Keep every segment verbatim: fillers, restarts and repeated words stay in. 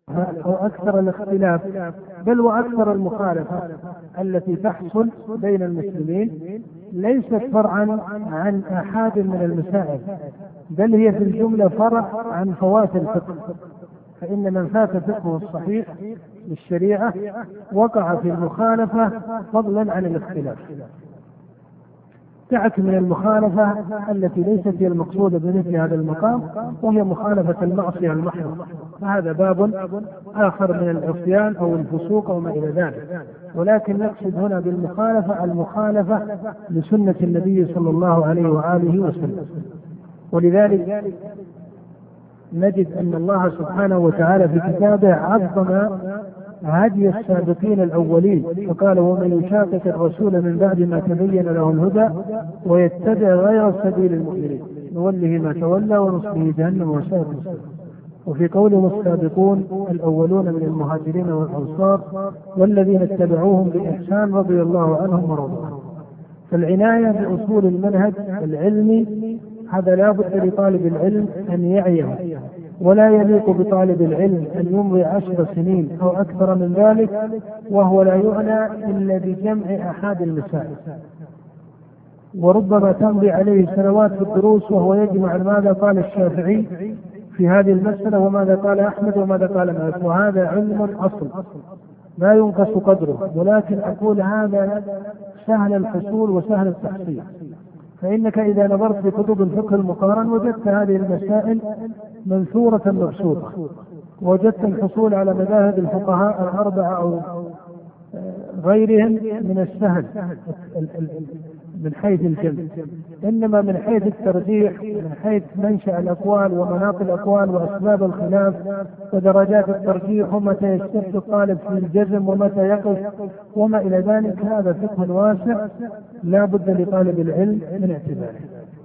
أو أكثر الاختلاف بل وأكثر المخالفة التي تحصل بين المسلمين ليست فرعا عن أحد من المسائل، بل هي في الجملة فرع عن فوات الفقه. فإن من فات فقهه الصحيح للشريعة وقع في المخالفة فضلا عن الاختلاف. دعك من المخالفة التي ليست هي المقصودة بمثل هذا المقام، وهي مخالفة المعصية المحضة، فهذا باب آخر من العصيان أو الفسوق أو ما إلى ذلك. ولكن نقصد هنا بالمخالفة المخالفة لسنة النبي صلى الله عليه وآله وسلم. ولذلك نجد أن الله سبحانه وتعالى في كتابه عظم هدي السابقين الأولين، فقال: ومن يشاقق الرسول من بعد ما تبين له الهدى ويتبع غير سبيل المؤمنين نوله ما تولى ونصله جهنم وساءت مصيرا. وفي قوله السابقون الأولون من المهاجرين والأنصار والذين اتبعوهم بإحسان رضي الله عنهم ورضوا عنهم. فالعناية بأصول المنهج العلمي هذا لا بد لطالب العلم أن يعيه، ولا يليق بطالب العلم أن يمضي عشر سنين أو أكثر من ذلك وهو لا يعنى إلا بجمع أحد المسائل، وربما تمضي عليه سنوات في الدروس وهو يجمع ماذا قال الشافعي في هذه المسألة وماذا قال أحمد وماذا قال مالك، وهذا علم أصل لا ينقص قدره. ولكن أقول هذا سهل الحصول وسهل التحصيل، فإنك إذا نظرت في كتب الفقه المقارن وجدت هذه المسائل منثورة مبسوطة، وجدت الحصول على مذاهب الفقهاء الأربعة أو غيرهم من السهل من حيث الجمع، إنما من حيث الترجيح، من حيث منشأ الأقوال ومناط الأقوال وأسباب الخلاف ودرجات الترجيح ومتى يشترط الطالب في الجزم ومتى يقف وما إلى ذلك، هذا فقه واسع لا بد لطالب العلم من اعتباره.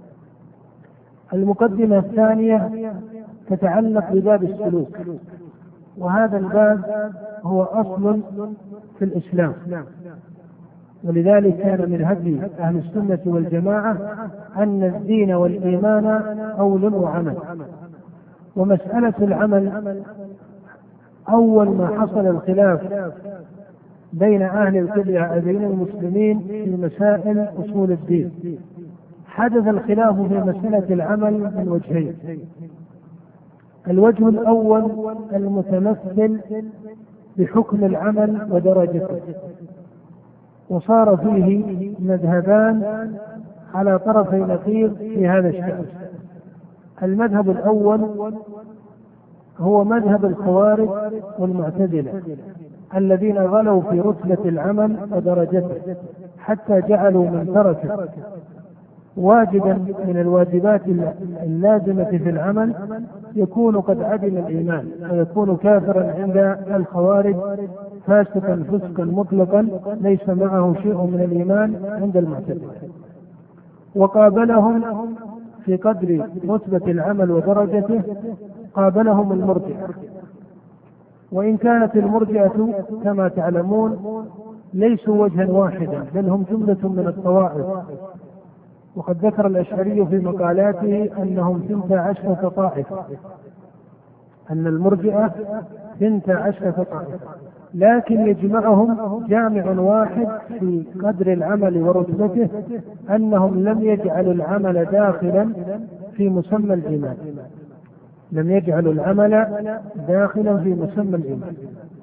المقدمة الثانية تتعلق بباب السلوك، وهذا الباب هو أصل في الإسلام، ولذلك كان من هدي أهل السنة والجماعة أن الدين والإيمان قول وعمل. ومسألة العمل أول ما حصل الخلاف بين أهل القبلة بين المسلمين في مسائل أصول الدين، حدث الخلاف في مسألة العمل من وجهين. الوجه الأول المتمثل بحكم العمل ودرجته، وصار فيه مذهبان على طرفي نقيض في هذا الشأن. المذهب الأول هو مذهب الخوارج والمعتزلة الذين غلوا في رتبة العمل ودرجته حتى جعلوا من ترك واجبا من الواجبات اللازمة في العمل يكون قد عدم الإيمان ويكون كافرا عند الخوارج، فاسقا فسقا مطلقا ليس معه شيء من الإيمان عند المعتزلة. وقابلهم في قدر رتبة العمل ودرجته قابلهم المرجئة، وإن كانت المرجئة كما تعلمون ليسوا وجها واحدا بل هم جملة من الطوائف، وقد ذكر الأشعري في مقالاته أنهم ثنتا عشرة طائفة، أن المرجئة ثنتا عشرة طائفة، لكن يجمعهم جامع واحد في قدر العمل ورتبته أنهم لم يجعلوا العمل داخلا في مسمى الإيمان، لم يجعلوا العمل داخلا في مسمى الإيمان.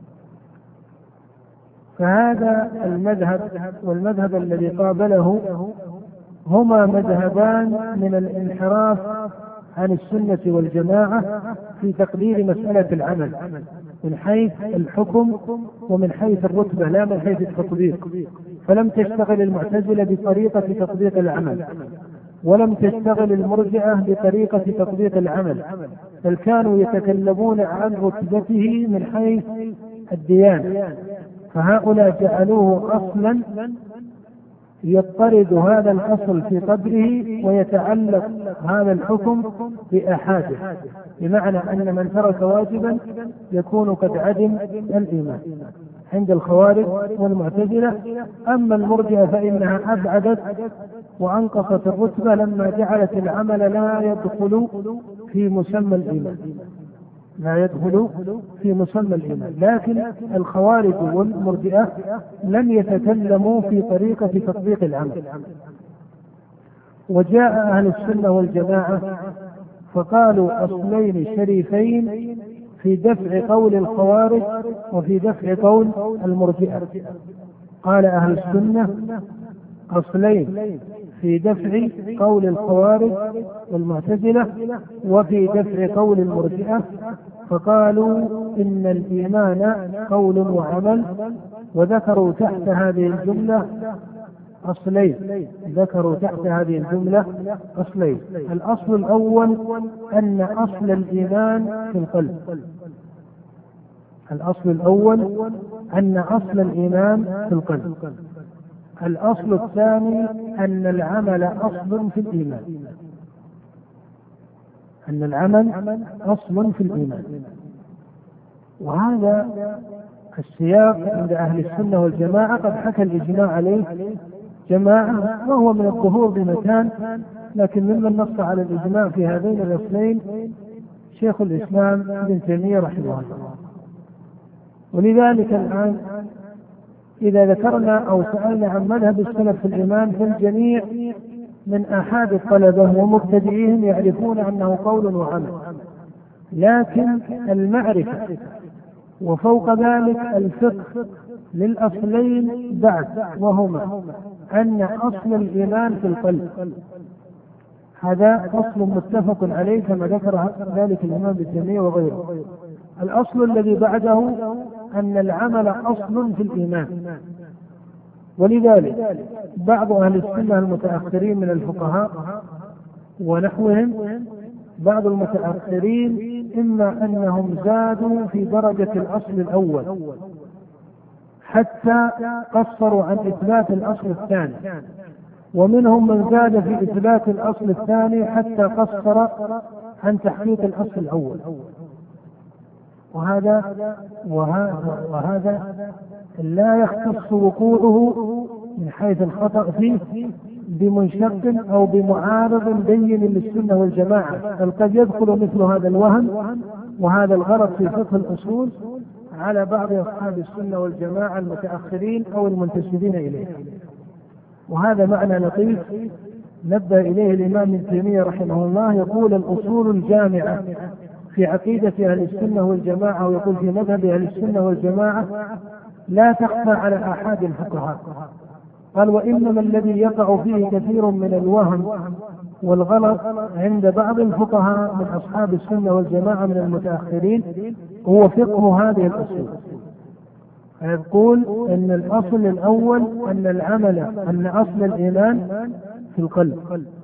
فهذا المذهب والمذهب الذي قابله هما مذهبان من الانحراف عن السنة والجماعة في تقدير مسألة العمل من حيث الحكم ومن حيث الرتبة لا من حيث التطبيق. فلم تشتغل المعتزلة بطريقة تطبيق العمل، ولم تشتغل المرجئة بطريقة تطبيق العمل، بل كانوا يتكلمون عن رتبته من حيث الديانة. فهؤلاء جعلوه أصلا يضطرد هذا الأصل في قدره ويتعلق هذا الحكم بأحاده، بمعنى أن من ترك واجبا يكون قد عدم الإيمان عند الخوارج والمعتزلة. أما المرجئة فإنها أبعدت وأنقصت الرتبة لما جعلت العمل لا يدخل في مسمى الإيمان. لا يدخل في مسمى الإيمان. لكن الخوارج والمرجئة لم يتكلموا في طريقة تطبيق العمل. وجاء أهل السنة والجماعة فقالوا أصلين شريفين في دفع قول الخوارج وفي دفع قول المرجئة. قال أهل السنة أصلين في دفع قول الخوارج والمعتزلة وفي دفع قول المرجئة، فقالوا إن الإيمان قول وعمل، وذكروا تحت هذه الجملة أصلين. ذكروا تحت هذه الجملة أصلين. الأصل الأول أن أصل الإيمان في القلب. الأصل الأول أن أصل الإيمان في القلب. الأصل الثاني أن العمل أصل في الإيمان. أن العمل أصل في الإيمان. وهذا السياق عند أهل السنة والجماعة قد حكى الإجماع عليه جماعة، وهو من الظهور بمكان، لكن ممن نص على الإجماع في هذين الأصلين شيخ الإسلام ابن تيمية رحمه الله. ولذلك الآن إذا ذكرنا أو سألنا عن مذهب السلف في الإيمان، فالجميع من أحد الطلبة ومبتدئين يعرفون أنه قول وعمل، لكن المعرفة وفوق ذلك الفقه للأصلين بعد، وهما أن أصل الإيمان في القلب. هذا أصل متفق عليه كما ذكر ذلك الإمام ابن تيمية وغيره. الأصل الذي بعده أن العمل أصل في الإيمان. ولذلك بعض أهل السنة المتأخرين من الفقهاء ونحوهم، بعض المتأخرين إما أنهم زادوا في درجة الأصل الأول حتى قصروا عن إثبات الأصل الثاني، ومنهم من زاد في إثبات الأصل الثاني حتى قصر عن تحقيق الأصل الأول. وهذا وهذا, وهذا لا يختص وقوعه من حيث الخطأ فيه بمنشق أو بمعارض بين للسنة والجماعة، بل قد يدخل مثل هذا الوهم وهذا الغلط في فقه الأصول على بعض أصحاب السنة والجماعة المتأخرين أو المنتسبين إليه. وهذا معنى لطيف نبه إليه الإمام ابن تيمية رحمه الله، يقول الأصول الجامعة في عقيدة أهل السنة والجماعة، ويقول في مذهب أهل السنة والجماعة لا تخفى على أحد الفقهاء. قال وإنما الذي يقع فيه كثير من الوهم والغلط عند بعض الفقهاء من أصحاب السنة والجماعة من المتأخرين هو فقه هذه الأصول. يقول أن الأصل الأول أن العمل أن أصل الإيمان في القلب،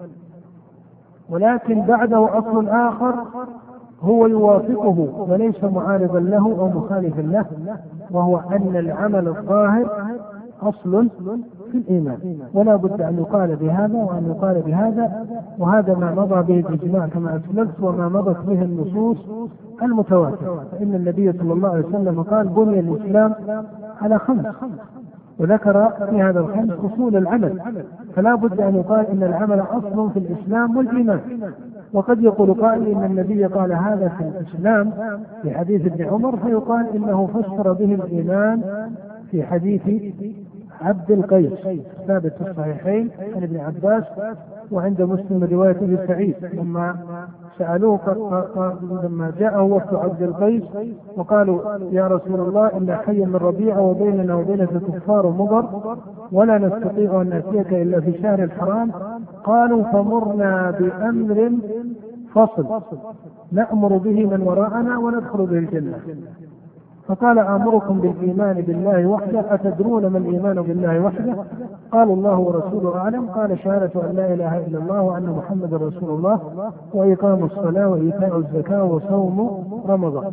ولكن بعده أصل آخر هو يوافقه وليس معارضا له أو مخالفا له، وهو أن العمل الظاهر أصل في الإيمان. ولا بد أن يقال بهذا وأن يقال بهذا، وهذا ما مضى به الإجماع كما أسلفت وما مضت به النصوص المتواترة. فإن النبي صلى الله عليه وسلم قال بني الإسلام على خمس، وذكر في هذا الخمس أصول العمل، فلا بد أن يقال إن العمل أصل في الإسلام والإيمان. وقد يقول قائل إن النبي قال هذا في الإسلام في حديث ابن عمر، فيقال إنه فسر به الإيمان في حديث عبد القيس ثابت في الصحيحين عن ابن عباس، وعند مسلم رواية ابن سعيد لما سألوه لما جاءه وفد عبد القيس وقالوا يا رسول الله إن حيا من ربيعة وبيننا وبينك كفار مضر ولا نستطيع أن نأتيك إلا في شهر الحرام، قالوا فمرنا بأمر فصل نأمر به من وراءنا وندخل به الجنة. فقال آمركم بالإيمان بالله وحده، أتدرون ما الإيمان بالله وحده؟ قالوا الله ورسوله أعلم. قال شهادة أن لا إله إلا الله وأن محمد رسول الله وإقام الصلاة وإيتاء الزكاة وصوم رمضان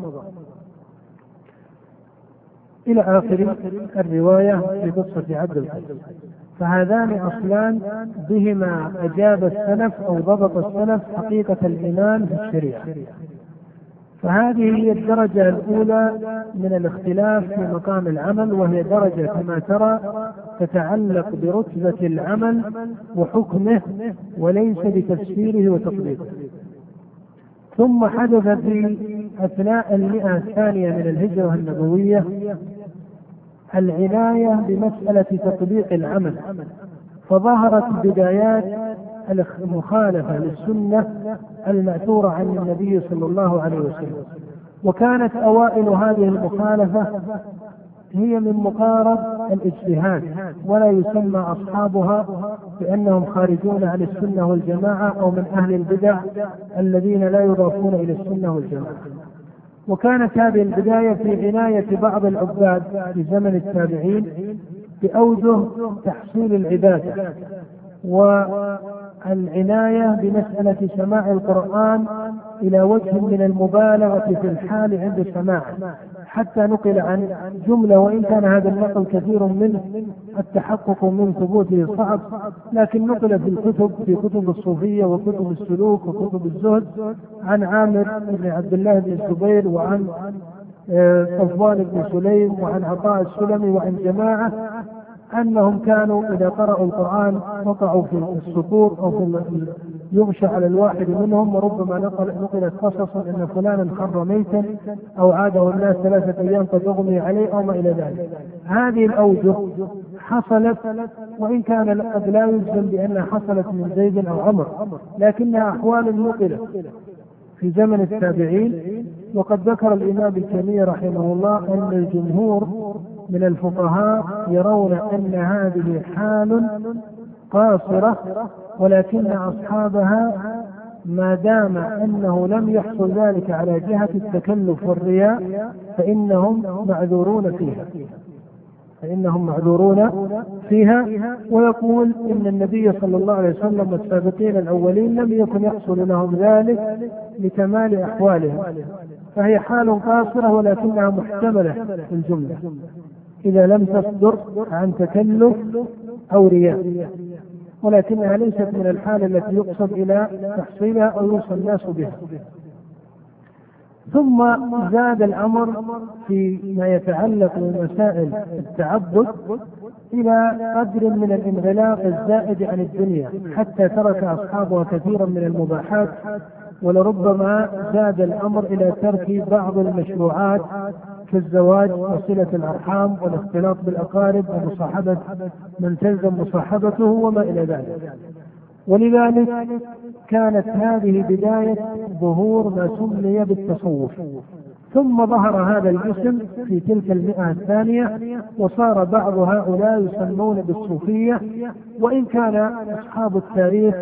إلى آخر الرواية في قصة عبد القيس. فهذان أصلان بهما أجاب السلف أو ضبط السلف حقيقة الإيمان في الشريعة. فهذه هي الدرجة الأولى من الاختلاف في مقام العمل، وهي درجة كما ترى تتعلق برتبة العمل وحكمه وليس بتفسيره وتطبيقه. ثم حدث في أثناء المئة الثانية من الهجرة النبوية العناية بمسألة تطبيق العمل، فظهرت بدايات المخالفة للسنة المأثورة عن النبي صلى الله عليه وسلم. وكانت أوائل هذه المخالفة هي من مقارب الاجتهاد، ولا يسمى أصحابها بأنهم خارجون عن السنة والجماعة أو من أهل البدع الذين لا يضافون إلى السنة والجماعة. وكانت هذه البداية في عناية بعض العباد في زمن التابعين بأوجه تحصيل العبادة، والعناية بمسألة سماع القرآن إلى وجه من المبالغة في الحال عند سماعه، حتى نقل عن جملة، وإن كان هذا النقل كثير منه التحقق من ثبوته صعب، لكن نقل في الكتب في كتب الصوفية وكتب السلوك وكتب الزهد عن عامر بن عبد الله بن الزبير وعن صفوان بن سليم وعن عطاء السلمي وعن جماعة أنهم كانوا إذا قرأوا القرآن وقعوا في السطور أو في يغشى على الواحد منهم، وربما نقل نقلت قصصا أن فلانا خر ميتا أو عاده الناس ثلاثة أيام قد أغمي عليه أو ما إلى ذلك. هذه الأوجه حصلت، وإن كان قد لا يجزم بأنها حصلت من زيد أو عمر، لكنها أحوال نقلت في زمن التابعين. وقد ذكر الإمام الكبير رحمه الله أن الجمهور من الفقهاء يرون أن هذه حال قاصرة، ولكن أصحابها ما دام أنه لم يحصل ذلك على جهة التكلف والرياء فإنهم معذورون فيها فإنهم معذورون فيها ويقول إن النبي صلى الله عليه وسلم والسابقين الأولين لم يكن يحصل لهم ذلك لكمال أحوالهم، فهي حال قاصرة ولكنها محتملة في الجملة إذا لم تصدر عن تكلف أو رياء، ولكنها ليست من الحالة التي يقصد إلى تحصيلها أو يوصل الناس بها. ثم زاد الأمر فيما يتعلق بمسائل التعبد إلى قدر من الانغلاق الزائد عن الدنيا، حتى ترك أصحابها كثيرا من المباحات، ولربما زاد الأمر إلى ترك بعض المشروعات كالزواج وصلة الأرحام والاختلاط بالأقارب ومصاحبة من تلزم مصاحبته وما إلى ذلك. ولذلك كانت هذه بداية ظهور ما سمي بالتصوف. ثم ظهر هذا الاسم في تلك المئة الثانية، وصار بعض هؤلاء يسمون بالصوفية، وإن كان أصحاب التاريخ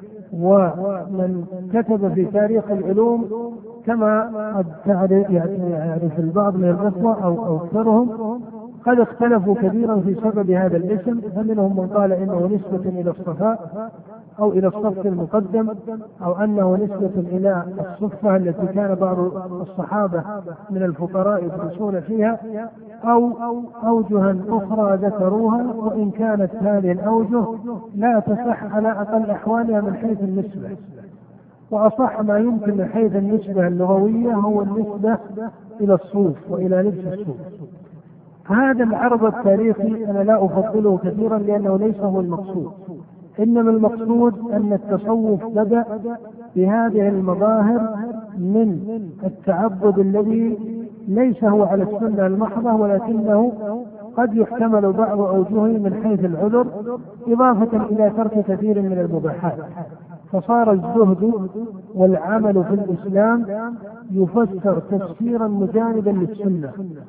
ومن كتب في تاريخ العلوم كما قد تعرف يعرف البعض من الإخوة أو أكثرهم قد اختلفوا كثيرا في سبب هذا الاسم، فمنهم من قال إنه نسبة إلى الصفاء أو إلى الصف المقدم، أو أنه نسبة إلى الصفة التي كان بعض الصحابة من الفقراء يدرسون فيها، أو أوجها أخرى ذكروها، وإن كانت هذه الأوجه لا تصح على أقل أحوالها من حيث النسبة. وأصح ما يمكن من حيث النسبة اللغوية هو النسبة إلى الصوف وإلى لبس الصوف. هذا العرض التاريخي أنا لا أفضله كثيرا لأنه ليس هو المقصود، إنما المقصود أن التصوف بدأ بهذه المظاهر من التعبد الذي ليس هو على السنة المحضة، ولكنه قد يحتمل بعض أوجهه من حيث العذر، إضافة إلى ترك كثير من المباحات. فصار الزهد والعمل في الإسلام يفسر تفسيرا مجانبا للسنة،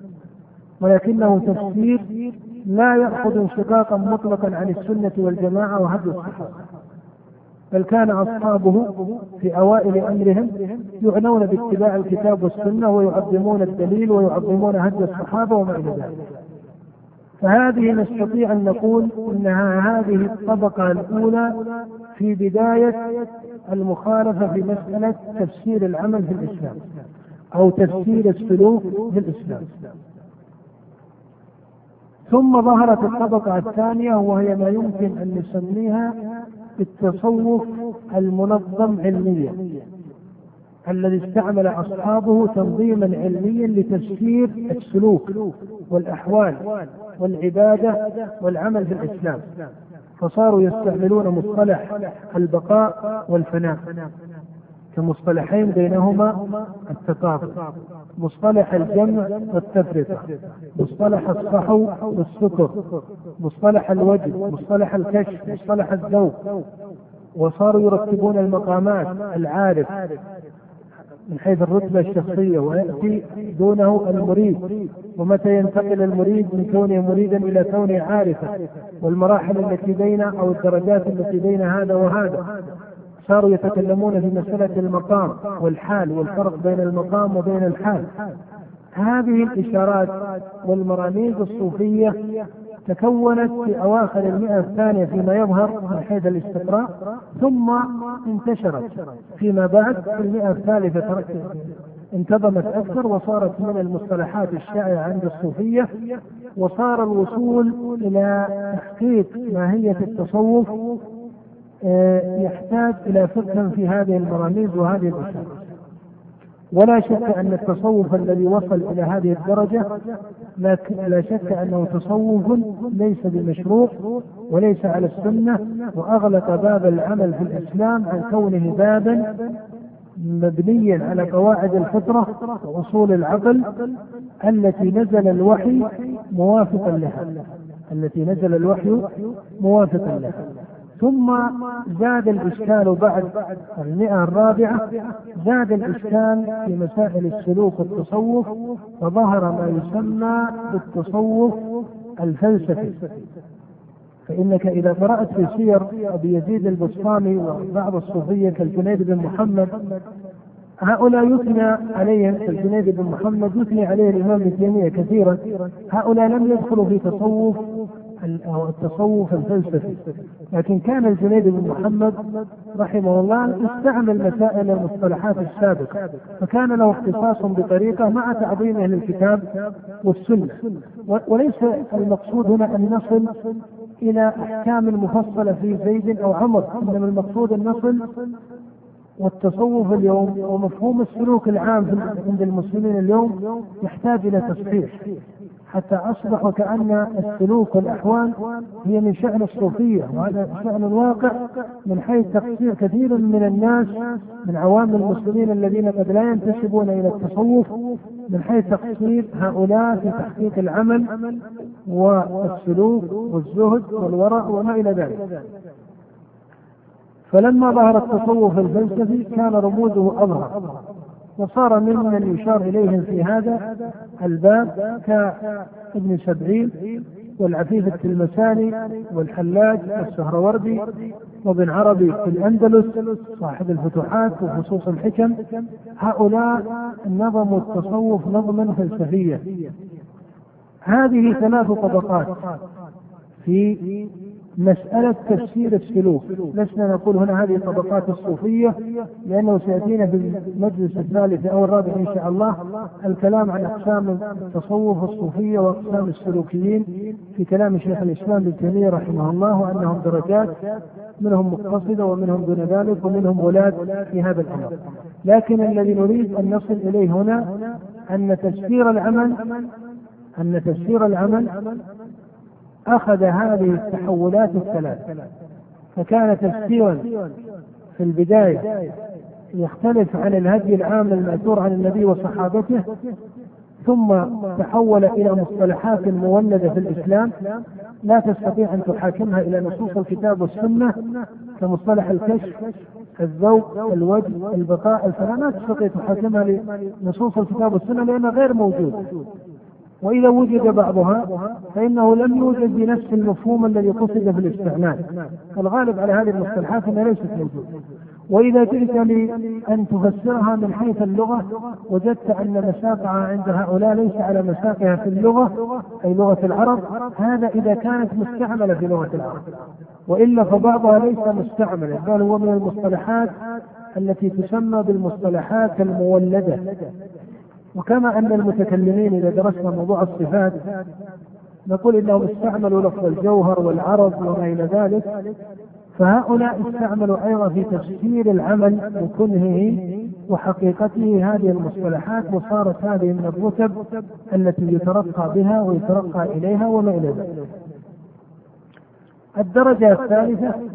ولكنه تفسير لا يأخذ انشقاقا مطلقا عن السنة والجماعة وهدي الصحابة، بل كان أصحابه في أوائل أمرهم يعنون باتباع الكتاب والسنة ويعظمون الدليل ويعظمون هدي الصحابة وما إلى ذلك. فهذه نستطيع أن نقول إنها هذه الطبقة الأولى في بداية المخالفة في مسألة تفسير العمل في الإسلام أو تفسير السلوك في الإسلام. ثم ظهرت الطبقة الثانية، وهي ما يمكن أن نسميها التصوف المنظم علميا، الذي استعمل أصحابه تنظيما علميا لتفسير السلوك والأحوال والعبادة والعمل في الإسلام، فصاروا يستعملون مصطلح البقاء والفناء. كمصطلحين بينهما التطابق، مصطلح الجمع والتفرقة، مصطلح الصحو والسكر، مصطلح الوجه، مصطلح الكشف، مصطلح الذوق. وصاروا يرتبون المقامات، العارف من حيث الرتبة الشخصية، ويأتي دونه المريد، ومتى ينتقل المريد من كونه مريدا إلى كونه عارفا، والمراحل التي بين أو الدرجات التي بين هذا وهذا. صاروا يتكلمون في مسألة المقام والحال والفرق بين المقام وبين الحال. هذه الإشارات والمراميز الصوفية تكونت في أواخر المئة الثانية فيما يظهر من حيث الاستقراء، ثم انتشرت فيما بعد في المئة الثالثة، انتظمت أكثر وصارت من المصطلحات الشائعة عند الصوفية. وصار الوصول إلى تحقيق ماهية التصوف يحتاج إلى فقه في هذه المراميز وهذه الأشياء. ولا شك أن التصوف الذي وصل إلى هذه الدرجة لا شك أنه تصوف ليس بمشروع وليس على السنة، وأغلق باب العمل في الإسلام عن كونه بابا مبنيا على قواعد الفطرة وأصول العقل التي نزل الوحي موافقا لها التي نزل الوحي موافقا لها. ثم زاد الإشكال بعد المئة الرابعة، زاد الإشكال في مسائل السلوك والتصوف، فظهر ما يسمى بالتصوف الفلسفي. فإنك إذا قرأت في سير أبي يزيد البسطامي وبعض الصوفية كالجنيد بن محمد، هؤلاء يثنى عليهم، الجنيد بن محمد يثني عليه الإمام ابن تيمية كثيرا. هؤلاء لم يدخلوا في تصوف أو التصوف الفلسفي، لكن كان الجنيد بن محمد رحمه الله استعمل مسائل المصطلحات السابقة، فكان له اختصاص بطريقة مع تعظيمه للكتاب والسنة. وليس المقصود هنا أن نصل إلى أحكام مفصلة في زيد أو عمر، إنما المقصود أن نصل. والتصوف اليوم ومفهوم السلوك العام عند المسلمين اليوم يحتاج إلى تصحيح، حتى أصبح كأن السلوك والأحوال هي من شأن الصوفية، وهذا شأن الواقع من حيث تقصير كثير من الناس من عوام المسلمين الذين قد لا ينتسبون إلى التصوف، من حيث تقصير هؤلاء في تحقيق العمل والسلوك والزهد والورع وما إلى ذلك. فلما ظهر التصوف الفلسفي كان رموزه أظهر، وصار ممن يشار إليهم في هذا الباب كابن سبعين والعفيف التلمساني والحلاج والسهروردي وابن عربي في الأندلس صاحب الفتوحات وخصوص الحكم. هؤلاء نظموا التصوف نظما فلسفيا. هذه ثلاث طبقات في مسألة تفسير السلوك. لسنا نقول هنا هذه الطبقات الصوفية، لأنه سيأتينا في المجلس الثالث أو الرابع إن شاء الله الكلام عن أقسام التصوف الصوفية وأقسام السلوكيين في كلام شيخ الإسلام ابن تيمية رحمه الله، وأنهم درجات، منهم مقتصدة ومنهم دون ذلك ومنهم ولاد في هذا الأمر. لكن الذي نريد أن نصل إليه هنا أن تفسير العمل أن تفسير العمل أخذ هذه التحولات الثلاث، فكان تفسيرا في البداية يختلف عن الهدي العام المأثور عن النبي وصحابته، ثم تحول إلى مصطلحات مولدة في الإسلام لا تستطيع أن تحاكمها إلى نصوص الكتاب والسنة، كمصطلح الكشف، الذوق، الوجه، البقاء، الفناء، لا تستطيع تحاكمها لنصوص الكتاب والسنة لأنها غير موجود. وإذا وجد بعضها فإنه لم يوجد بنفس المفهوم الذي قصد في الاستعمال. الغالب على هذه المصطلحات أنها ليست موجودة. وإذا جئت لأن تفسرها من حيث اللغة وجدت أن مساقها عند هؤلاء ليس على مساقها في اللغة أي لغة العرب، هذا إذا كانت مستعملة في لغة العرب، وإلا فبعضها ليس مستعملة، بل هو من المصطلحات التي تسمى بالمصطلحات المولدة. وكما أن المتكلمين إذا درسنا موضوع الصفات نقول إنهم استعملوا لفظ الجوهر والعرض وما إلى ذلك، فهؤلاء استعملوا أيضا في تفسير العمل بكنهه وحقيقته هذه المصطلحات، وصارت هذه من الرتب التي يترقى بها ويترقى إليها وما إلى ذلك. الدرجة الثالثة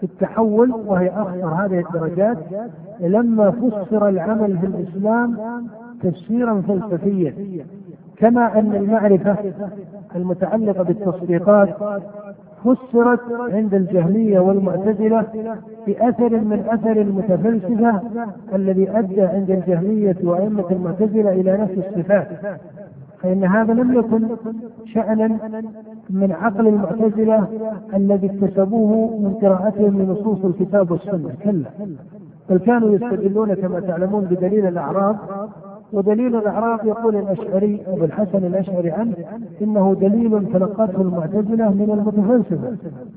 في التحول وهي أخطر هذه الدرجات، لما فسر العمل في الإسلام تفسيرا فلسفيا، كما أن المعرفة المتعلقة بالتصديقات فسرت عند الجهمية والمعتزلة بأثر من أثر المتفلسفة الذي أدى عند الجهمية وأئمة المعتزلة إلى نفي الصفات، فإن هذا لم يكن شأنا من عقل المعتزلة الذي اكتسبوه من قراءتهم لنصوص الكتاب والسنة، كلا، بل كانوا يستدلون كما تعلمون بدليل الأعراض، ودليل الأعراض يقول الأشعري أبو الحسن الأشعري عنه إنه دليل تلقته المعتزلة من المتفلسفة.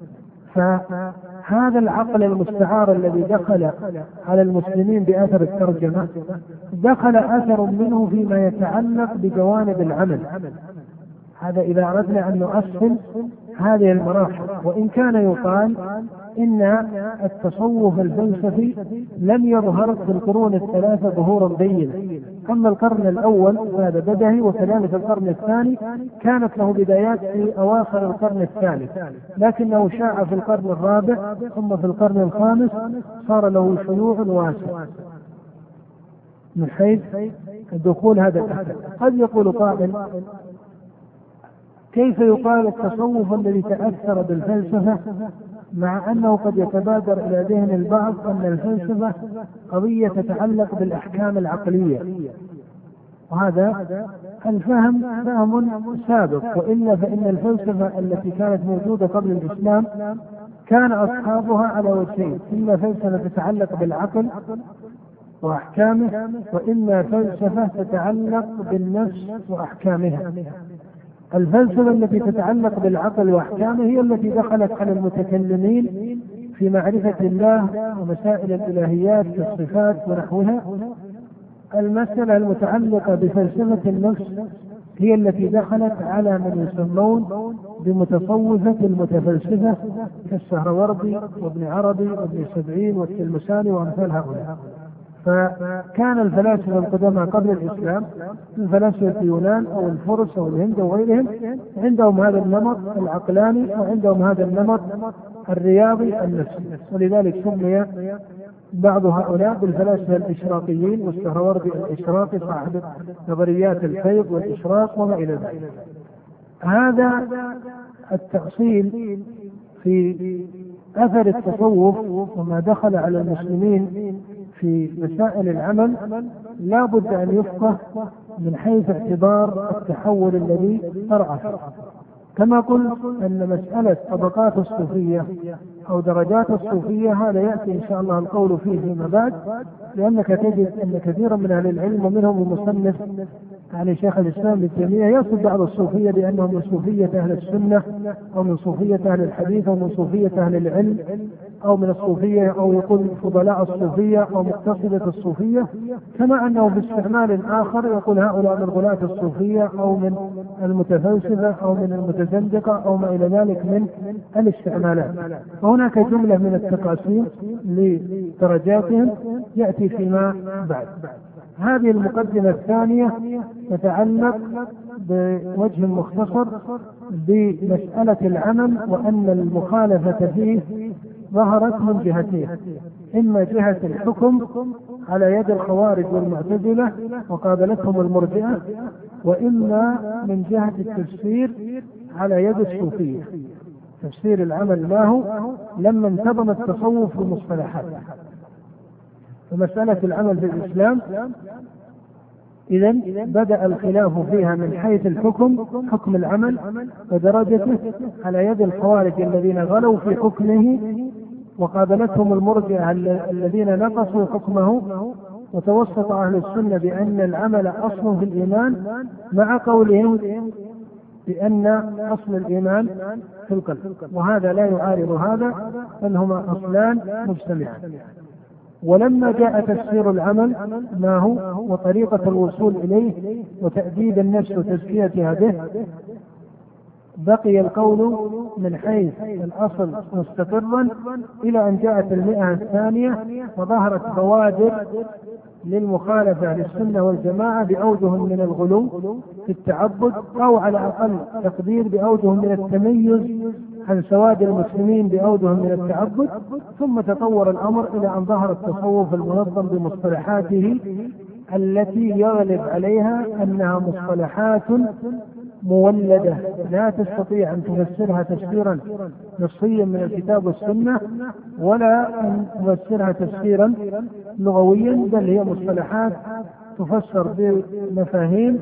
فهذا العقل المستعار الذي دخل على المسلمين بأثر الترجمة دخل أثر منه فيما يتعلق بجوانب العمل. هذا إذا أردنا أن نؤصل هذه المراحل، وإن كان يقال إن التصوف الفلسفي لم يظهر في القرون الثلاثة ظهورا بينا، أما القرن الأول هذا بدهي، وكذلك القرن الثاني كانت له بدايات في أواخر القرن الثالث، لكنه شاع في القرن الرابع، ثم في القرن الخامس صار له شيوع واسع من حيث دخول هذا الأثر. قد يقول قائل كيف يقال التصوف الذي تأثر بالفلسفة، مع أنه قد يتبادر إلى ذهن البعض أن الفلسفة قضية تتعلق بالأحكام العقلية، وهذا الفهم فهم سابق، وإلا فإن الفلسفة التي كانت موجودة قبل الإسلام كان أصحابها على وجهين، إما فلسفة تتعلق بالعقل وأحكامه، وإما فلسفة تتعلق بالنفس وأحكامها. الفلسفة التي تتعلق بالعقل وأحكامه هي التي دخلت على المتكلمين في معرفة الله ومسائل الإلهيات كالصفات ونحوها. المسألة المتعلقة بفلسفة النفس هي التي دخلت على من يسمون بمتصوفة المتفلسفة كالسهروردي وابن عربي وابن سبعين والتلمساني وأمثال هؤلاء. فكان الفلاسفة القدماء قبل الإسلام من فلاسفة اليونان أو الفرس أو الهند وغيرهم عندهم هذا النمط العقلاني، وعندهم هذا النمط الرياضي النفسي، ولذلك سمي بعض هؤلاء بالفلاسفة الإشراقيين، والسهروردي الإشراقي صاحب نظريات الفيض والإشراق وما إلى ذلك. هذا التأصيل في أثر التصوف وما دخل على المسلمين في مسائل العمل لا بد أن يفقه من حيث اعتبار التحول الذي طرأ. كما قلت أن مسألة طبقات الصوفية أو درجات الصوفية هذا يأتي إن شاء الله القول فيه فيما بعد، لأنك تجد أن كثيرا من أهل العلم ومنهم المصنف يعني شيخ الإسلام ابن تيمية يصف بعض الصوفية بأنهم من صوفية أهل السنة أو من صوفية أهل الحديث أو من صوفية أهل العلم أو من الصوفية، أو يقول فضلاء الصوفية أو مقتصدة الصوفية، كما أنه باستعمال آخر يقول هؤلاء من غلاة الصوفية أو من المتفلسفة أو من المتزندقة أو ما إلى ذلك من الاستعمالات. وهناك جملة من التقاسيم لدرجاتهم يأتي فيما بعد. هذه المقدمة الثانية تتعلق بوجه مختصر بمسألة العمل، وأن المخالفة فيه ظهرت من جهتين، إما جهة الحكم على يد الخوارج والمعتزلة وقابلتهم المرجئة، وإما من جهة التفسير على يد الصوفية، تفسير العمل ما هو لما انتظم التصوف في المصطلحات. فمسألة العمل في الإسلام إذن بدأ الخلاف فيها من حيث الحكم، حكم العمل ودرجته، على يد الخوارج الذين غلوا في حكمه وقابلتهم المرجئة الذين نقصوا حكمه، وتوسط أهل السنة بأن العمل أصل في الإيمان، مع قولهم بأن أصل الإيمان في القلب، وهذا لا يعارض هذا، أنهما أصلان مجتمعان. ولما جاء تفسير العمل ما هو وطريقة الوصول إليه وتأديب النفس وتزكيتها به، بقي القول من حيث الأصل مستقرا إلى أن جاءت المئة الثانية وظهرت بوادر للمخالفة للسنة والجماعة بأوجه من الغلو في التعبد، أو على أقل تقدير بأوجه من التميز عن سواد المسلمين بأوجه من التعبد، ثم تطور الأمر إلى أن ظهر التصوف المنظم بمصطلحاته التي يغلب عليها أنها مصطلحات مولدة لا تستطيع أن تفسرها تفسيرا نصيا من الكتاب والسنة، ولا أن تفسرها تفسيرا لغويا، بل هي مصطلحات تفسر بمفاهيم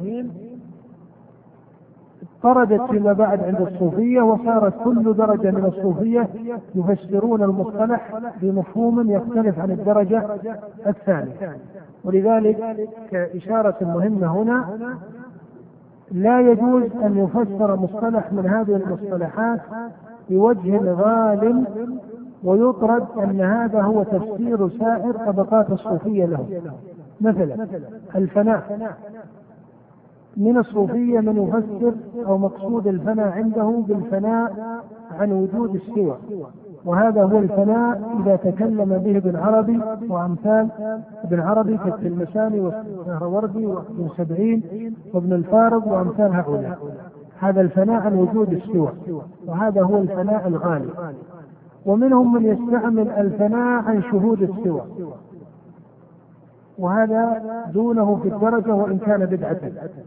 طردت فيما بعد عند الصوفية، وصارت كل درجة من الصوفية يفسرون المصطلح بمفهوم يختلف عن الدرجة الثانية. ولذلك كإشارة مهمة هنا، لا يجوز أن يفسر مصطلح من هذه المصطلحات بوجه غال ويطرد أن هذا هو تفسير سائر طبقات الصوفية له. مثلا الفناء، من الصوفية من يفسر أو مقصود الفناء عنده بالفناء عن وجود السوى، وهذا هو الفناء إذا تكلم به ابن عربي وأمثال ابن عربي كالتلمساني والسهروردي وابن سبعين وابن الفارض وأمثال هؤلاء. هذا الفناء عن وجود السوى، وهذا هو الفناء الغالي. ومنهم من يستعمل الفناء عن شهود السوى، وهذا دونه في الدرجة وإن كان بدعة.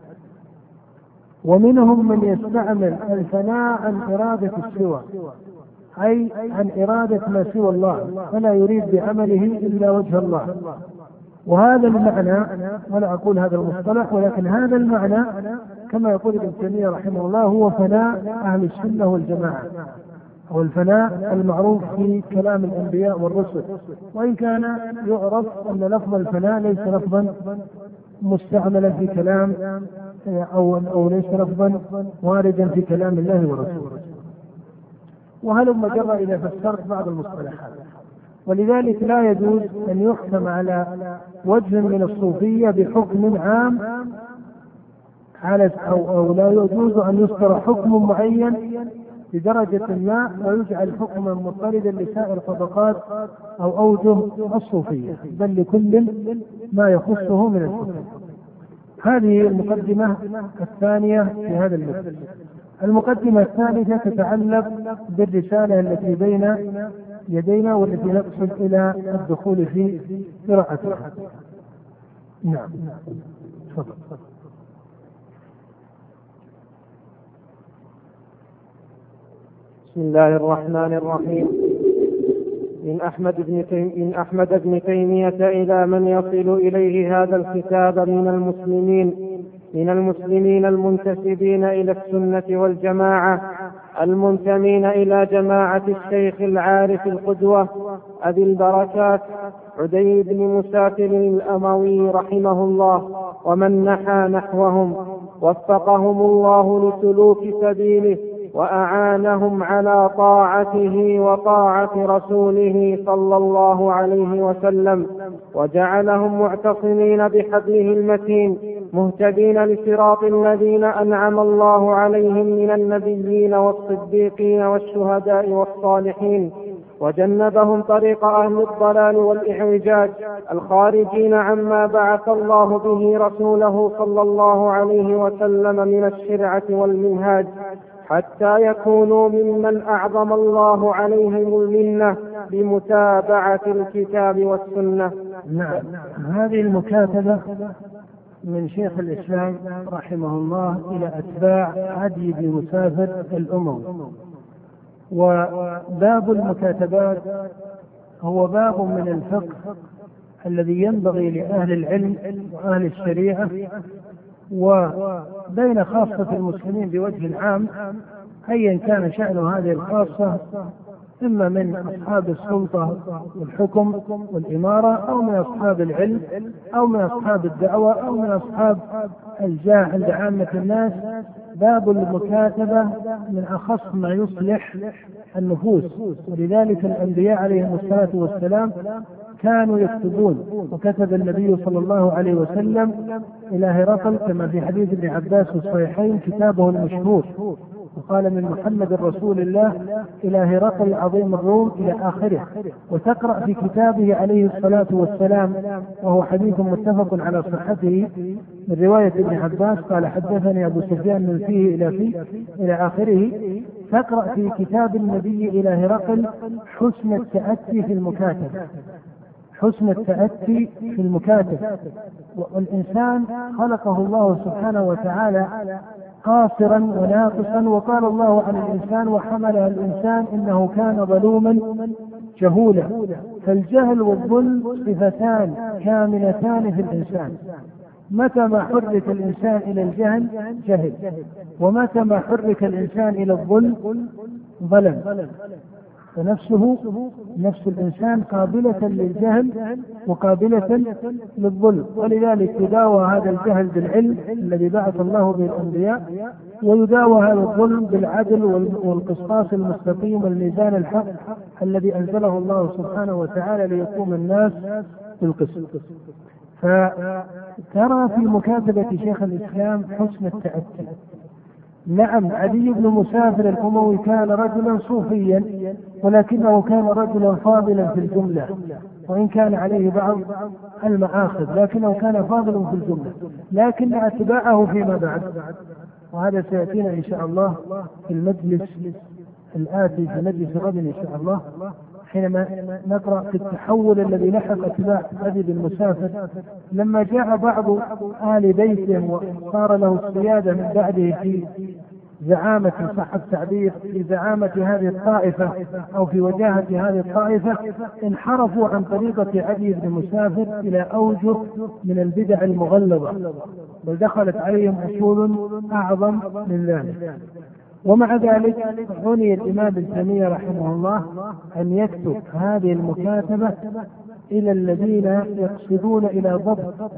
ومنهم من يستعمل الفناء عن إرادة السوى، أي عن إرادة ما سوى الله، فلا يريد بعمله إلا وجه الله. وهذا المعنى، ولا أقول هذا المصطلح، ولكن هذا المعنى كما يقول ابن تيمية رحمه الله هو فناء أهل السنة والجماعة، أو الفناء المعروف في كلام الأنبياء والرسل، وإن كان يعرف أن لفظ الفناء ليس لفظا مستعملا في كلام أو, أو ليس لفظا واردا في كلام الله ورسوله. وهلم جرى إذا فسرت بعض المصطلحات. ولذلك لا يجوز أن يحكم على وجه من الصوفية بحكم عام على أو, أو لا يجوز أن يصدر حكم معين بدرجة ما ويجعل حكما مضطردا لسائر طبقات أو أوجه الصوفية، بل لكل ما يخصه من الصوفية. هذه المقدمة الثانية في هذا المجلس. المقدمة الثالثة تتعلق بالرسالة التي بين يدينا والتي نقصد إلى الدخول في قراءتها. نعم، تفضل. بسم الله الرحمن الرحيم. من أحمد بن من أحمد بن تيمية إلى من يصل إليه هذا الكتاب من المسلمين من المسلمين المنتسبين إلى السنة والجماعة، المنتمين إلى جماعة الشيخ العارف القدوة أبي البركات عدي بن مسافر الأموي رحمه الله، ومن نحى نحوهم وفقهم الله لسلوك سبيله وأعانهم على طاعته وطاعة رسوله صلى الله عليه وسلم، وجعلهم معتصمين بحبله المتين مهتدين لصراط الذين أنعم الله عليهم من النبيين والصديقين والشهداء والصالحين، وجنبهم طريق أهل الضلال والإعوجاج الخارجين عما بعث الله به رسوله صلى الله عليه وسلم من الشرعة والمنهاج، حتى يكونوا ممن أعظم الله عليهم المنة بمتابعة الكتاب والسنة. نعم، هذه المكاتبة من شيخ الإسلام رحمه الله إلى أتباع عدي بن مسافر الأموي. وباب المكاتبات هو باب من الفقه الذي ينبغي لأهل العلم وأهل الشريعة وبين خاصة المسلمين بوجه عام، أيا كان شأن هذه الخاصة، إما من أصحاب السلطة والحكم والإمارة، أو من أصحاب العلم، أو من أصحاب الدعوة، أو من أصحاب الجاه عند عامة الناس. باب المكاتبة من أخص ما يصلح النفوس، ولذلك الأنبياء عليهم الصلاة والسلام كانوا يكتبون. وكتب النبي صلى الله عليه وسلم إلى هرقل كما في حديث ابن عباس في الصحيحين كتابه المشهور وقال من محمد رسول الله إلى هرقل عظيم الروم إلى آخره. وتقرأ في كتابه عليه الصلاة والسلام، وهو حديث متفق على صحته من رواية ابن عباس قال حدثني أبو سفيان من فيه إلى فيه إلى آخره. تقرأ في كتاب النبي إلى هرقل حسن التأتي في المكاتب، حسن التأتي في المكاتب. والإنسان خلقه الله سبحانه وتعالى قاصرا وناقصا، وقال الله عن الإنسان وحمله الإنسان إنه كان ظلوما جهولا. فالجهل والظلم صفتان كامنتان في الإنسان، متى ما حرك الإنسان إلى الجهل جهل، ومتى ما حرك الإنسان إلى الظلم ظلم. فنفسه نفس الإنسان قابلة للجهل وقابلة للظلم، ولذلك يداوى هذا الجهل بالعلم الذي بعث الله به الأنبياء، ويداوى هذا الظلم بالعدل والقسطاس المستقيم والميزان الحق الذي أنزله الله سبحانه وتعالى ليقوم الناس بالقسط. فترى في مكاتبة شيخ الإسلام حسن التأتي. نعم، عدي بن مسافر الأموي كان رجلا صوفيا، ولكنه كان رجلا فاضلا في الجملة، وإن كان عليه بعض المآخذ لكنه كان فاضلا في الجملة. لكن أتباعه فيما بعد، وهذا سيأتينا إن شاء الله في المجلس الآتي في مجلس غد إن شاء الله، حينما نقرأ في التحول الذي لحق اتباع عدي بن مسافر، لما جاء بعض آل بيته وصار له السيادة من بعده في زعامة صح التعبير في زعامة هذه الطائفة أو في وجاهة هذه الطائفة، انحرفوا عن طريقة عدي بن مسافر إلى أوجه من البدع المغلظة، بل دخلت عليهم أصول أعظم من ذلك. ومع ذلك عني الإمام ابن تيمية رحمه الله أن يكتب هذه المكاتبة إلى الذين يقصدون إلى ضبط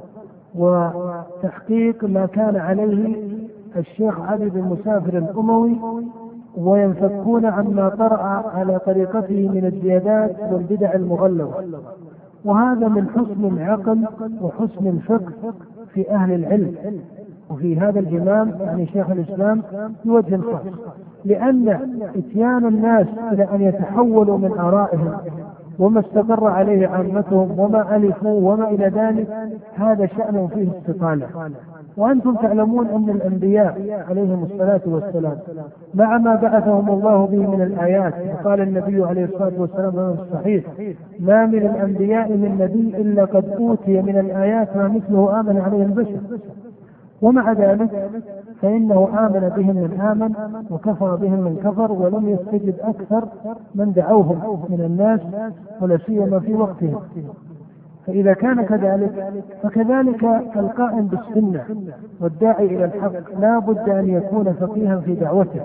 وتحقيق ما كان عليه الشيخ عدي بن مسافر الأموي، وينفكون عما طرأ على طريقته من الزيادات والبدع المغلظة. وهذا من حسن العقل وحسن الفقه في أهل العلم، وفي هذا الإمام يعني شيخ الإسلام بوجه خاص، لأن إتيان الناس إلى أن يتحولوا من آرائهم وما استقر عليه عامتهم وما ألفوا وما إلى ذلك، هذا شأن فيه استطالة. وأنتم تعلمون أن الأنبياء عليهم الصلاة والسلام مع ما بعثهم الله به من الآيات، وقال النبي عليه الصلاة والسلام في الصحيح: ما من الأنبياء من نبي إلا قد أوتي من الآيات ما مثله آمن عليه البشر. ومع ذلك فإنه آمن بهم من آمن وكفر بهم من كفر، ولم يستجب أكثر من دعوهم من الناس ولا سيما في وقتهم. فإذا كان كذلك فكذلك القائم بالسنة والداعي إلى الحق لا بد أن يكون فقيها في دعوته.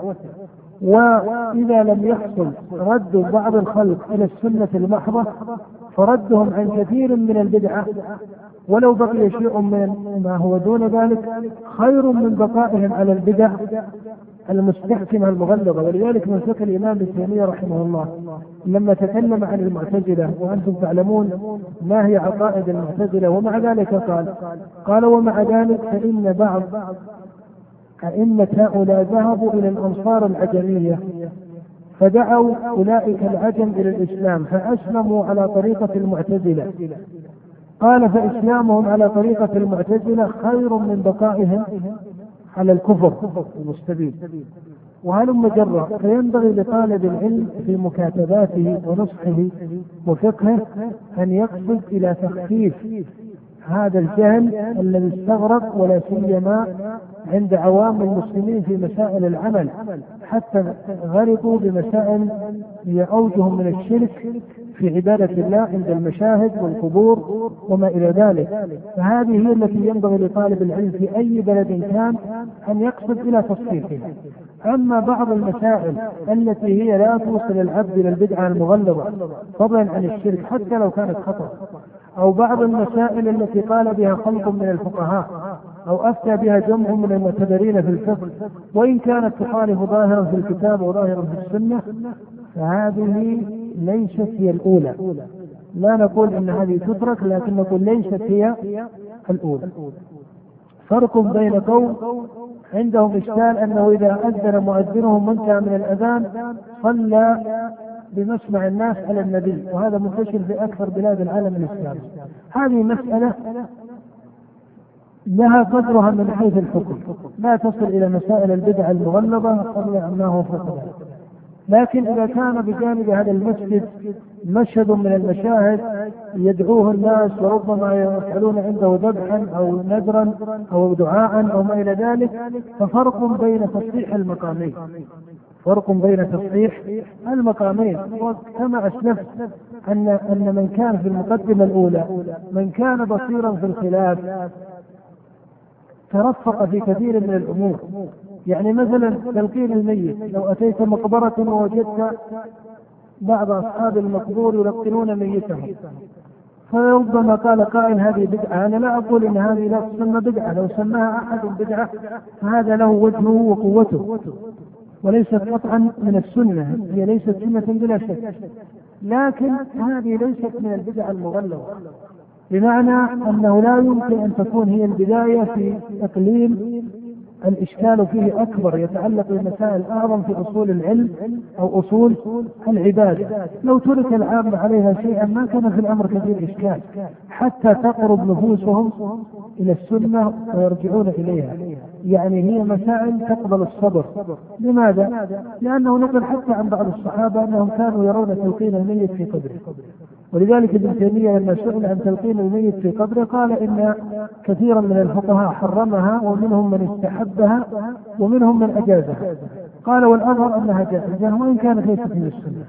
وإذا لم يحصل رد بعض الخلق إلى السنة المحضة فردهم عن كثير من البدعة ولو بقي شيء من ما هو دون ذلك خير من بقائهم على البدع المستحكمة المغلظة. ولذلك من فقه الإمام ابن تيمية رحمه الله لما تكلم عن المعتزلة، وأنتم تعلمون ما هي عقائد المعتزلة، ومع ذلك قال قال ومع ذلك فإن بعض أئمة هؤلاء ذهبوا إلى الأنصار العجمية فدعوا أولئك العجم إلى الإسلام فأسلموا على طريقة المعتزلة. قال فإسلامهم على طريقة المعتزلة خير من بقائهم على الكفر المستبين. وهلم جرا، فينبغي لطالب العلم في مكاتباته ونصحه وفقهه أن يقصد إلى تخفيف هذا الجهل الذي استغرق، ولا سيما عند عوام المسلمين في مسائل العمل، حتى غرقوا بمسائل هي أوجه من الشرك في عبادة الله عند المشاهد والقبور وما إلى ذلك. فهذه هي التي ينبغي لطالب العلم في أي بلد كان أن يقصد إلى تصحيحها. أما بعض المسائل التي هي لا توصل العبد إلى البدعة المغلظة فضلا عن الشرك حتى لو كانت خطأ، أو بعض المسائل التي قال بها خلق من الفقهاء أو أفتى بها جمع من المعتبرين في الفقه وإن كانت تخالف ظاهرا في الكتاب وظاهرا في السنة، فهذه ليست هي الأولى. لا نقول أن هذه تترك، لكن نقول ليست هي الأولى. فرق بين قوم عندهم إشكال أنه إذا أذن مؤذنهم وانتهى من الأذان صلى بمسمع الناس على النبي، وهذا منتشر في أكثر بلاد العالم الإسلامي. هذه مسألة لها قدرها من حيث الحكم، لا تصل إلى مسائل البدع المغلظة قبل أنه فقط. لكن إذا كان بجانب هذا المسجد مشهد من المشاهد يدعوه الناس وربما يفعلون عنده ذبحا أو نذرا أو دعاء أو ما إلى ذلك، ففرق بين تصحيح المقامين فرق بين تصحيح المقامين وكما أسلفت أن أن من كان في المقدمة الأولى من كان بصيرا في الخلاف ترفق في كثير من الأمور. يعني مثلا تلقين الميت، لو أتيت مقبرة ووجدت بعض أصحاب المقبور يلقنون ميتهم، فربما قال قائل هذه بدعة. أنا لا أقول إن هذه لا تسمى بدعة، لو سماها أحد بدعة فهذا له وجهه وقوته، وليست قطعا من السنة، هي ليست سنة بلا شك، لكن هذه ليست من البدع المغلظة، بمعنى أنه لا يمكن أن تكون هي البداية في تقليل الإشكال فيه أكبر يتعلق بمسائل أعظم في أصول العلم أو أصول العبادة. لو ترك العامة عليها شيئا ما كان في الأمر كثير إشكال حتى تقرب نفوسهم إلى السنة ويرجعون إليها. يعني هي مسائل تقبل الصبر. لماذا؟ لأنه نقل حتى عن بعض الصحابة أنهم كانوا يرون تلقين الميت في قبره، ولذلك ابن تيمية لما سئل عن تلقين الميت في قبره قال إن كثيرا من الفقهاء حرمها ومنهم من استحبها ومنهم من أجازها. قال والأظهر أنها جائزة وإن كانت ليست من السنة.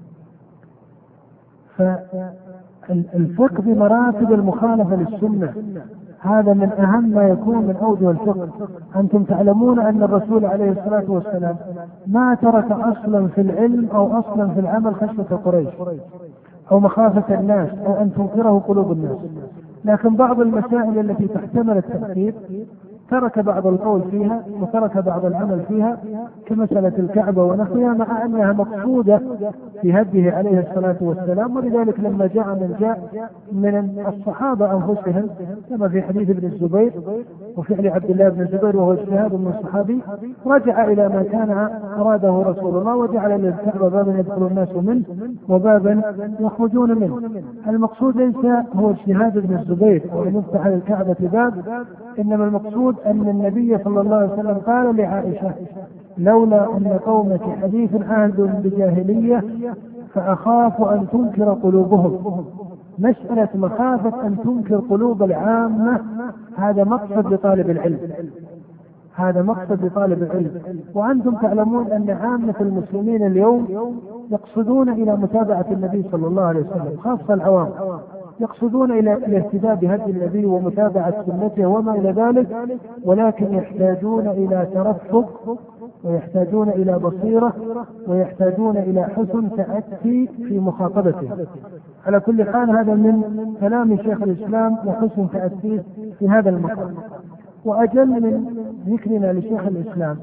فالفقه بمراتب المخالفة للسنة هذا من أهم ما يكون من أوجه الفقه. أنتم تعلمون أن الرسول عليه الصلاة والسلام ما ترك أصلا في العلم أو أصلا في العمل خشية قريش أو مخافة الناس أو أن تنكره قلوب الناس، لكن بعض المسائل التي تحتمل التأثير ترك بعض القول فيها وترك بعض العمل فيها، كمسألة الكعبة ونحوها، مع أنها مقصودة في هديه عليه الصلاة والسلام. ولذلك لما جاء من جاء من الصحابة أنفسهم كما في حديث ابن الزبير وفعل عبد الله بن الزبير وهو اجتهاد من الصحابي، رجع إلى ما كان أراده رسول الله وجعل للكعبة بابا يدخل الناس منه وبابا يخرجون منه. المقصود ليس هو اجتهاد ابن الزبير أو أن يفتح للكعبة باب، إنما المقصود أن النبي صلى الله عليه وسلم قال لعائشة لولا أن قومك حديث عهد بجاهلية فأخاف أن تنكر قلوبهم. مسألة مخافة أن تنكر قلوب العامة هذا مقصد لطالب العلم، هذا مقصد لطالب العلم. وأنتم تعلمون أن عامة المسلمين اليوم يقصدون إلى متابعة النبي صلى الله عليه وسلم، خاصة العوام يقصدون إلى الاهتداء بهدي النبي ومتابعة سنته وما إلى ذلك، ولكن يحتاجون إلى ترفق ويحتاجون إلى بصيرة ويحتاجون إلى حسن تأتي في مخاطبته. على كل حال هذا من كلام شيخ الإسلام وحسن تأتي في هذا المقام. وأجل من ذكرنا لشيخ الإسلام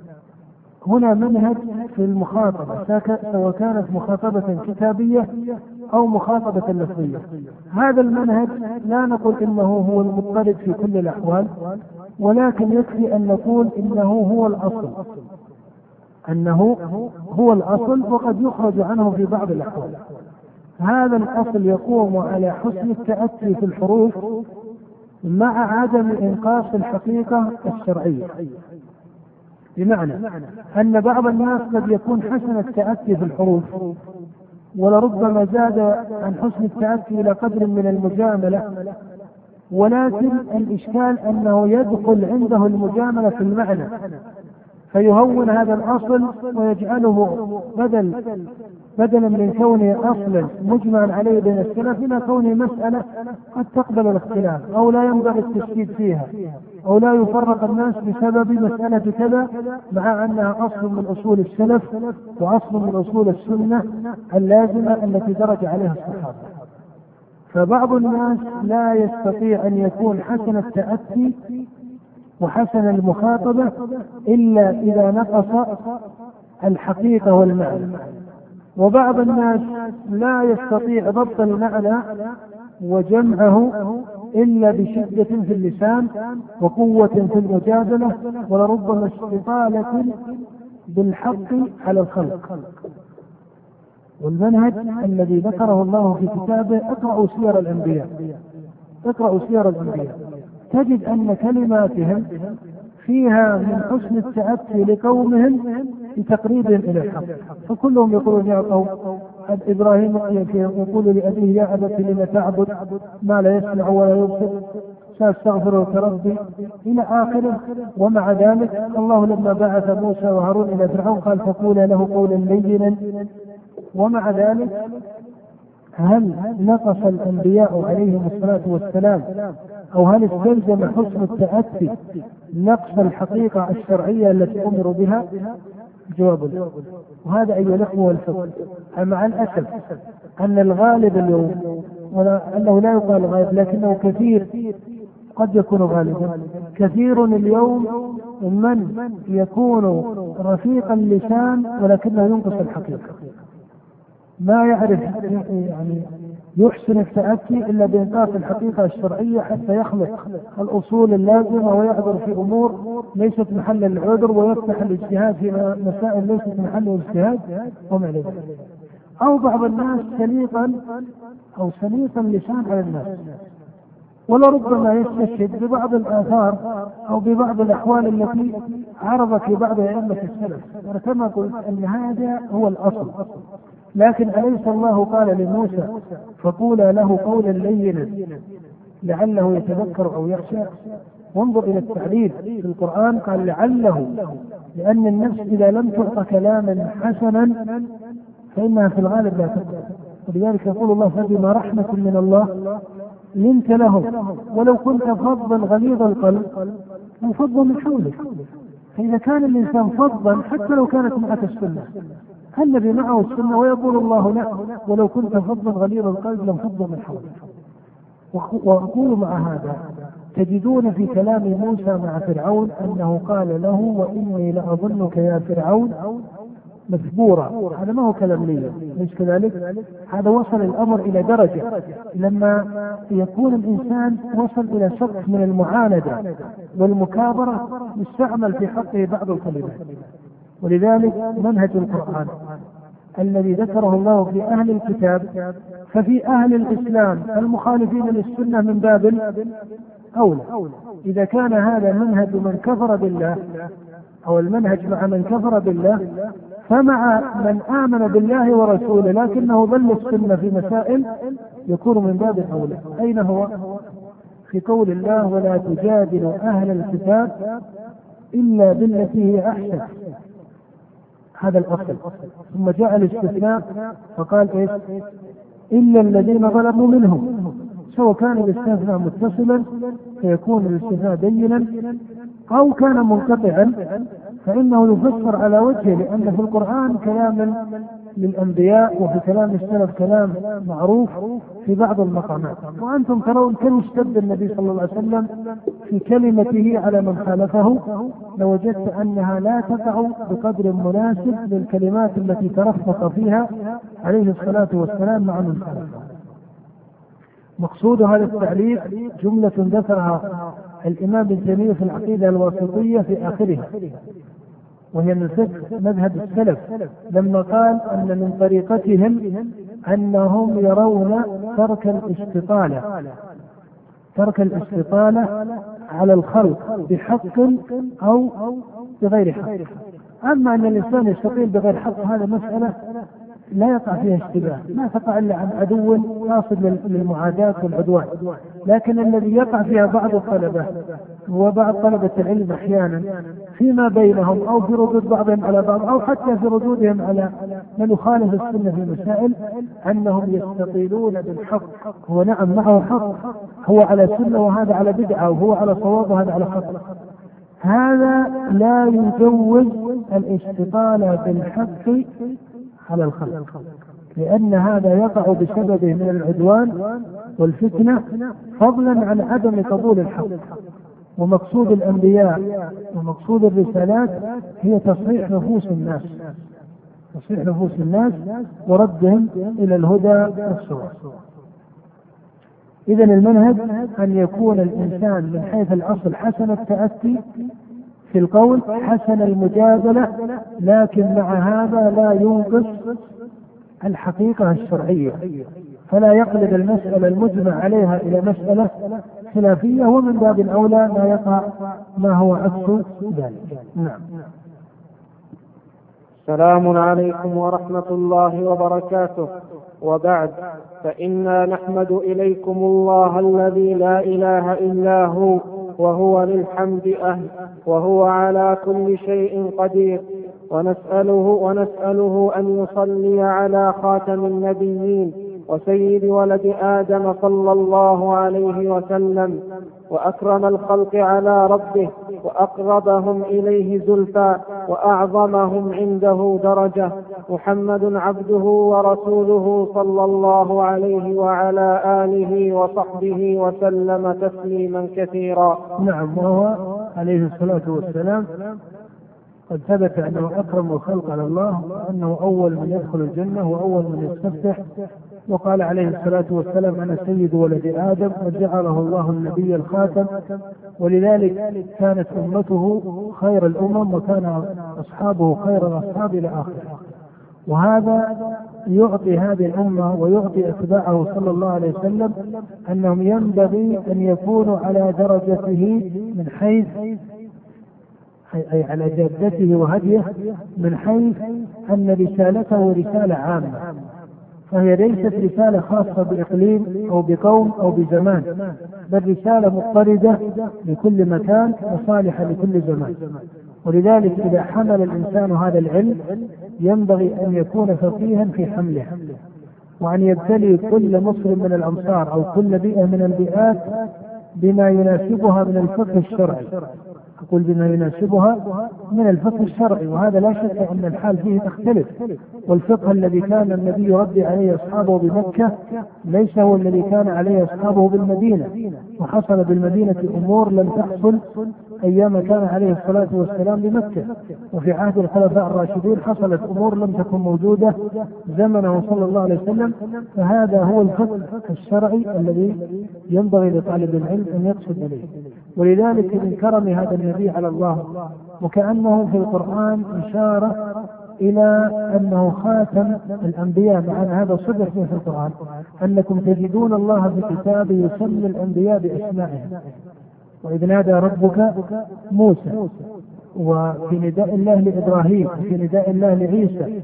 هنا منهج في المخاطبة، سواء كانت مخاطبة كتابية أو مخاطبة لفظية. هذا المنهج لا نقول إنه هو المضطرد في كل الأحوال، ولكن يكفي أن نقول إنه هو الأصل، أنه هو الأصل وقد يخرج عنه في بعض الأحوال. هذا الأصل يقوم على حسن التأتي في الحروف مع عدم إنقاص الحقيقة الشرعية، بمعنى أن بعض الناس قد يكون حسن التأتي في الحروف ولربما زاد عن حسن التأتي إلى قدر من المجاملة، ولكن الإشكال أنه يدخل عنده المجاملة في المعنى فيهون هذا الأصل ويجعله بدل بدلا من كونه أصلا مجمع عليه بين السلف إلى كونه مسألة قد تقبل الاختلاف أو لا ينبغي التشديد فيها أو لا يفرق الناس بسبب مسألة كذا، مع أنها أصل من أصول السلف وأصل من أصول السنة اللازمة التي درج عليها الصحابة. فبعض الناس لا يستطيع أن يكون حسن التأتي وحسن المخاطبة إلا إذا نقص الحقيقة والمعنى، وبعض الناس لا يستطيع ضبط المعنى وجمعه إلا بشدة في اللسان وقوة في المجادلة، ولربما استطالة بالحق على الخلق. والمنهج الذي ذكره الله في كتابه، اقرأوا سير الأنبياء، اقرأوا سير الأنبياء تجد أن كلماتهم فيها من حسن التأتي لقومهم بتقريبهم إلى الحق. فكلهم يقولون يا قوم، إبراهيم يقول لأبيه يا أبت لم تعبد ما لا يسمع ولا يبصر سأستغفر لك ربي إلى آخره. ومع ذلك الله لما بعث موسى وهارون إلى فرعون قال فقولا له قولا لينا. ومع ذلك هل نقص الأنبياء عليهم الصلاة والسلام أو هل استلزم حسن التأتي نقص الحقيقة الشرعية التي أمروا بها؟ جواب لا. وهذا أيها الأخوة الفقه. مع الأسف أن الغالب اليوم، وأنه لا يقال غالب لكنه كثير قد يكون غالبا، كثير اليوم من يكون رفيق اللسان ولكنه ينقص الحقيقة، ما يعرف يعني يحسن التأتي إلا بإنقاص الحقيقة الشرعية حتى يخلق الأصول اللازمة ويعذر في أمور ليست محل العذر ويفتح الاجتهاد في مسائل ليست محل الاجتهاد وما إلى ذلك. أو بعض الناس سليقا أو سليقا اللسان على الناس، ولربما يستشهد ببعض الآثار أو ببعض الأحوال التي عرضت في بعض أئمة السلف. وكما قلت أن هذا هو الأصل. لكن أليس الله قال لموسى فقولا له قولا لينا لعله يتذكر أو يخشى؟ وانظر إلى التعليل في القرآن، قال لعله، لأن النفس إذا لم تعط كلاما حسنا فإنها في الغالب لا تقبل. ولذلك يقول الله فبما رحمة من الله لنت لهم ولو كنت فظا غليظ القلب انفضوا من حولك. فإذا كان الإنسان فظا حتى لو كانت معك السنة، النبي معه السنة ويقول الله لا ولو كنت فظا غليظ القلب لانفضوا من حولك. وأقول مع هذا تجدون في كلام موسى مع فرعون أنه قال له وإني لأظنك يا فرعون مثبورا. هذا ما هو كلام لي، ليش كذلك؟ هذا وصل الأمر إلى درجة لما يكون الإنسان وصل إلى شق من المعاندة والمكابرة يستعمل في حقه بعض الكلمات. ولذلك منهج القرآن الذي ذكره الله في أهل الكتاب ففي أهل الإسلام المخالفين للسنة من باب أولى. إذا كان هذا منهج من كفر بالله أو المنهج مع من كفر بالله، فمع من آمن بالله ورسوله لكنه ضل السنة في مسائل يكون من باب أولى. أين هو؟ في قول الله ولا تجادلوا أهل الكتاب إلا بالتي هي أحسن. هذا الأصل. ثم جاء الاستثناء فقال إيش؟ إلا الذين ظلموا منهم، سواء كان الاستثناء متصلا فيكون الاستثناء بينا أو كان منقطعا فإنه يفسر على وجهه، لأن في القرآن كلام للأنبياء وفي كلام السلف كلام معروف في بعض المقامات. وأنتم ترون كم اشتد النبي صلى الله عليه وسلم في كلمته على من خالفه، لوجدت أنها لا تقع بقدر مناسب للكلمات التي ترفق فيها عليه الصلاة والسلام مع من خالفه. مقصود هذا التعليق جملة ذكرها الإمام ابن تيمية في العقيدة الواسطية في آخرها، وهي من فقه مذهب السلف لما قال أن من طريقتهم أنهم يرون ترك الاستطالة ترك الاستطالة على الخلق بحق أو بغير حق. أما أن الإنسان يستطيل بغير حق هذا مسألة لا يقع فيها اشتباه، ما تقع إلا عن عدو قاصد للمعاداة والعدوان. لكن الذي يقع فيها بعض الطلبة وبعض طلبة العلم أحيانا فيما بينهم أو في ردود بعضهم على بعض أو حتى في ردودهم على من يخالف السنة في مسائل أنهم يستطيلون بالحق. هو نعم معه حق، هو على سنة وهذا على بدعة، وهو على صواب وهذا على خطأ. هذا لا يجوز الاستطالة بالحق على الخلق، لأن هذا يقع بسببه من العدوان والفتنة فضلا عن عدم قبول الحق. ومقصود الأنبياء ومقصود الرسالات هي تصحيح نفوس الناس تصحيح نفوس الناس وردهم إلى الهدى والصواب. إذن المنهج أن يكون الإنسان من حيث الأصل حسن التأتي في القول، حسن المجادلة، لكن مع هذا لا ينقص الحقيقة الشرعية، فلا يقلب المسألة المجمع عليها إلى مسألة خلافية، ومن باب الأولى لا يقع ما هو عكس ذلك. نعم. السلام عليكم ورحمة الله وبركاته. وبعد، فإنا نحمد إليكم الله الذي لا إله إلا هو، وهو للحمد أهل، وهو على كل شيء قدير، ونسأله, ونسأله أن يصلي على خاتم النبيين وسيد ولد آدم صلى الله عليه وسلم، وأكرم الخلق على ربه، وأقربهم إليه زلفى، وأعظمهم عنده درجة، محمد عبده ورسوله صلى الله عليه وعلى آله وصحبه وسلم تسليما كثيرا. نعم. وهو عليه الصلاة والسلام قد ثبت أنه أكرم الخلق على الله، وأنه أول من يدخل الجنة وأول من يستفتح، وقال عليه الصلاة والسلام: أنا سيد ولد آدم، وجعله الله النبي الخاتم، ولذلك كانت أمته خير الأمم، وكان أصحابه خير الأصحاب إلى آخره. وهذا يعطي هذه الأمة ويعطي أتباعه صلى الله عليه وسلم أنهم ينبغي أن يكونوا على درجته من حيث أي على جادته وهديه، من حيث أن رسالته رسالة عامة، فهي ليست رسالة خاصة بإقليم أو بقوم أو بزمان، بل رسالة مضطردة لكل مكان وصالحة لكل زمان. ولذلك إذا حمل الإنسان هذا العلم ينبغي أن يكون فقيها في حمله، وأن يبتلي كل مسلم من الأمصار أو كل بيئة من البيئات بما يناسبها من الفقه الشرعي. أقول بما يناسبها من الفقه الشرعي، وهذا لا شك أن الحال فيه تختلف. والفقه الذي كان النبي يربي عليه أصحابه بمكة ليس هو الذي كان عليه أصحابه بالمدينة، وحصل بالمدينة أمور لم تحصل أيام كان عليه الصلاة والسلام بمكة، وفي عهد الخلفاء الراشدين حصلت أمور لم تكن موجودة زمنه صلى الله عليه وسلم. فهذا هو الفقه الشرعي الذي ينبغي لطالب العلم أن يقصد إليه. ولذلك من كرم هذا النبي على الله، وكأنه في القرآن إشارة إلى أنه خاتم الأنبياء، مع أن هذا صدر فيه في القرآن، أنكم تجدون الله في كتابه يسمي الأنبياء بأسمائهم، وإذ نادى ربك موسى، وفي نداء الله لإبراهيم، وفي نداء الله لعيسى.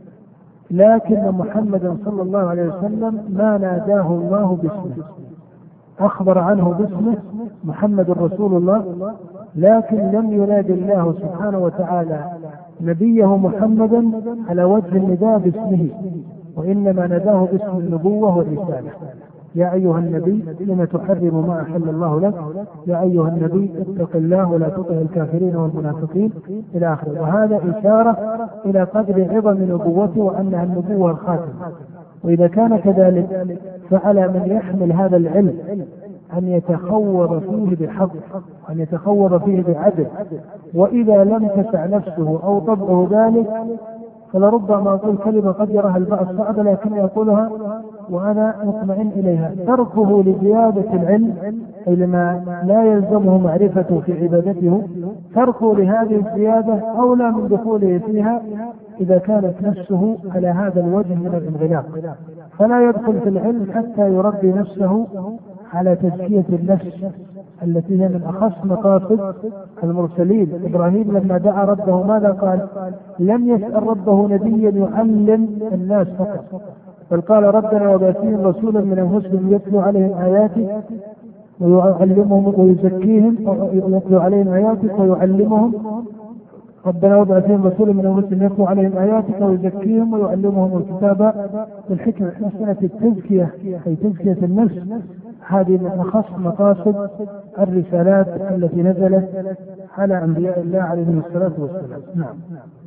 لكن محمدا صلى الله عليه وسلم ما ناداه الله باسمه، أخبر عنه باسمه محمد رسول الله، لكن لم يناد الله سبحانه وتعالى نبيه محمدا على وجه النداء باسمه، وإنما ناداه باسم النبوة والرسالة. يا أيها النبي لم تحرم ما أحل الله لك، يا أيها النبي اتق الله ولا تطع الكافرين والمنافقين إلى آخره. وهذا إشارة إلى قدر عظم نبوته وأنها النبوة الخاتمة. وإذا كان كذلك فعلى من يحمل هذا العلم أن يتخوض فيه بحق، أن يتخوض فيه بعدل، وإذا لم تسع نفسه أو طبعه ذلك فلربما أقول كلمة قد يراها البعض صعبة لكن يقولها وأنا مطمئن إليها: تركه لزيادة العلم أي لما لا يلزمه معرفته في عبادته، تركه لهذه الزيادة أولى من دخوله فيها إذا كانت نفسه على هذا الوجه من الانغلاق. فلا يدخل في العلم حتى يربي نفسه على تزكية النفس التي هي من أخص مقاصد المرسلين. إبراهيم لما دعا ربه ماذا قال؟ لم يسأل ربه نبيا يعلم الناس فقط، بل قال: ربنا وبعث فيهم رسولا من أنفسهم يتلو عليهم آياتك ويعلمهم ويزكيهم، يتلو عليهم آياتك ويعلمهم. ربنا وابعث فيهم رسولا من أنفسهم يتلو عليهم آياتك ويزكيهم ويعلمهم الكتاب والحكمة. مسألة التزكية أي تزكية النفس هذه من أخص مقاصد الرسالات التي نزلت على أنبياء الله عليهم الصلاة والسلام. نعم.